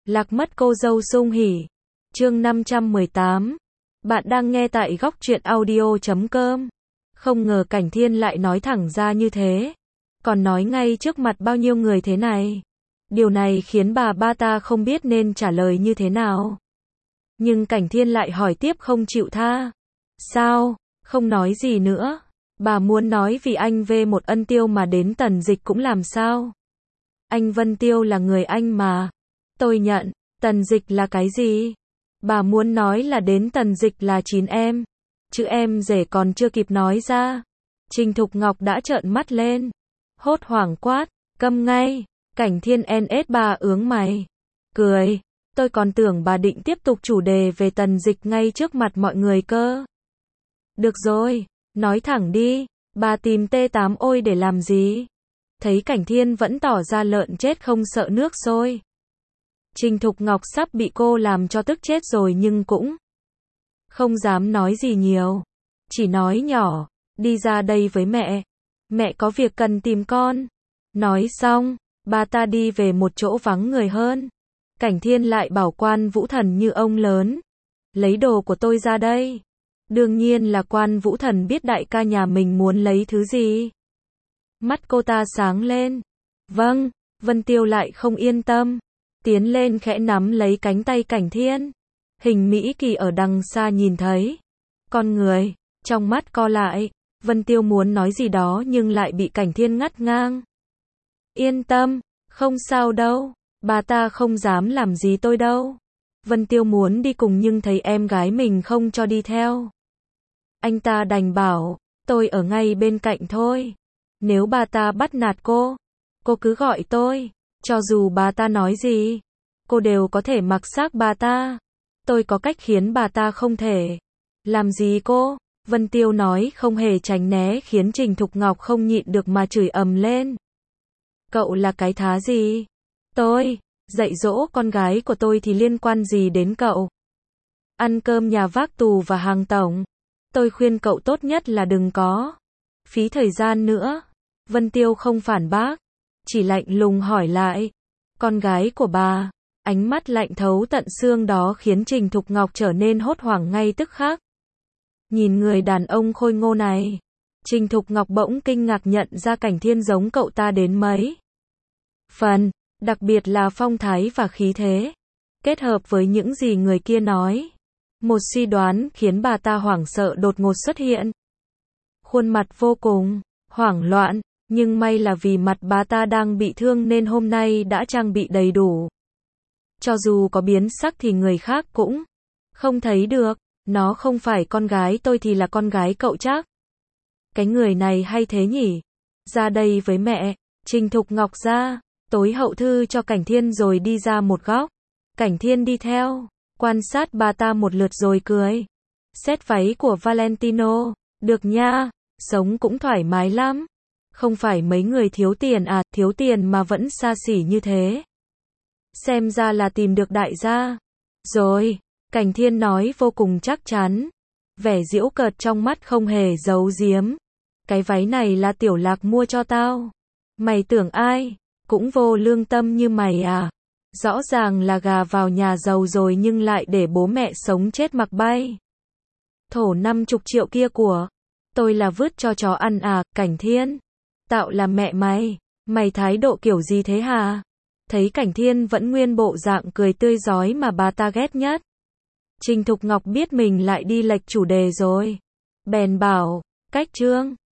Lạc mất cô dâu sung hỉ. Chương 518. Bạn đang nghe tại góc truyện audio.com. Không ngờ Cảnh Thiên lại nói thẳng ra như thế. Còn nói ngay trước mặt bao nhiêu người thế này. Điều này khiến ba ta không biết nên trả lời như thế nào. Nhưng Cảnh Thiên lại hỏi tiếp không chịu tha. Sao, không nói gì nữa. Bà muốn nói vì anh về một ân tiêu mà đến Tần Dịch cũng làm sao. Anh Vân Tiêu là người anh mà. Tôi nhận, Tần Dịch là cái gì? Bà muốn nói là đến Tần Dịch là 9 em. Chữ em rể còn chưa kịp nói ra. Trình Thục Ngọc đã trợn mắt lên. Hốt hoảng quát, câm ngay. Cảnh Thiên NS bà ướng mày. Cười, tôi còn tưởng bà định tiếp tục chủ đề về Tần Dịch ngay trước mặt mọi người cơ. Được rồi, nói thẳng đi, bà tìm T8 ôi để làm gì? Thấy Cảnh Thiên vẫn tỏ ra lợn chết không sợ nước sôi. Trình Thục Ngọc sắp bị cô làm cho tức chết rồi nhưng cũng không dám nói gì nhiều. Chỉ nói nhỏ, đi ra đây với mẹ. Mẹ có việc cần tìm con. Nói xong, bà ta đi về một chỗ vắng người hơn. Cảnh Thiên lại bảo Quan Vũ Thần như ông lớn. Lấy đồ của tôi ra đây. Đương nhiên là Quan Vũ Thần biết đại ca nhà mình muốn lấy thứ gì. Mắt cô ta sáng lên. Vâng, Vân Tiêu lại không yên tâm. Tiến lên khẽ nắm lấy cánh tay Cảnh Thiên. Hình Mỹ Kỳ ở đằng xa nhìn thấy. Con người, trong mắt co lại. Vân Tiêu muốn nói gì đó nhưng lại bị Cảnh Thiên ngắt ngang. Yên tâm, không sao đâu. Bà ta không dám làm gì tôi đâu. Vân Tiêu muốn đi cùng nhưng thấy em gái mình không cho đi theo. Anh ta đành bảo, tôi ở ngay bên cạnh thôi. Nếu bà ta bắt nạt cô cứ gọi tôi. Cho dù bà ta nói gì, cô đều có thể mặc xác bà ta. Tôi có cách khiến bà ta không thể làm gì cô. Vân Tiêu nói không hề tránh né khiến Trình Thục Ngọc không nhịn được mà chửi ầm lên. Cậu là cái thá gì? Tôi dạy dỗ con gái của tôi thì liên quan gì đến cậu? Ăn cơm nhà vác tù và hàng tổng. Tôi khuyên cậu tốt nhất là đừng có phí thời gian nữa. Vân Tiêu không phản bác, chỉ lạnh lùng hỏi lại. Con gái của bà? Ánh mắt lạnh thấu tận xương đó khiến Trình Thục Ngọc trở nên hốt hoảng ngay tức khắc. Nhìn người đàn ông khôi ngô này, Trình Thục Ngọc bỗng kinh ngạc nhận ra Cảnh Thiên giống cậu ta đến mấy phần, đặc biệt là phong thái và khí thế. Kết hợp với những gì người kia nói, một suy đoán khiến bà ta hoảng sợ đột ngột xuất hiện. Khuôn mặt vô cùng hoảng loạn, nhưng may là vì mặt bà ta đang bị thương nên hôm nay đã trang bị đầy đủ. Cho dù có biến sắc thì người khác cũng không thấy được. Nó không phải con gái tôi thì là con gái cậu chắc. Cái người này hay thế nhỉ? Ra đây với mẹ. Trình Thục Ngọc ra, tối hậu thư cho Cảnh Thiên rồi đi ra một góc. Cảnh Thiên đi theo, quan sát bà ta một lượt rồi cười. Xét váy của Valentino, được nha, sống cũng thoải mái lắm. Không phải mấy người thiếu tiền à, thiếu tiền mà vẫn xa xỉ như thế. Xem ra là tìm được đại gia. Rồi, Cảnh Thiên nói vô cùng chắc chắn. Vẻ giễu cợt trong mắt không hề giấu giếm. Cái váy này là Tiểu Lạc mua cho tao. Mày tưởng ai cũng vô lương tâm như mày à? Rõ ràng là gà vào nhà giàu rồi nhưng lại để bố mẹ sống chết mặc bay. Thổ 50 triệu kia của tôi là vứt cho chó ăn à? Cảnh Thiên, tạo là mẹ mày. Mày thái độ kiểu gì thế hả? Thấy Cảnh Thiên vẫn nguyên bộ dạng cười tươi rói mà bà ta ghét nhất. Trình Thục Ngọc biết mình lại đi lệch chủ đề rồi. Bèn bảo, cách Trương,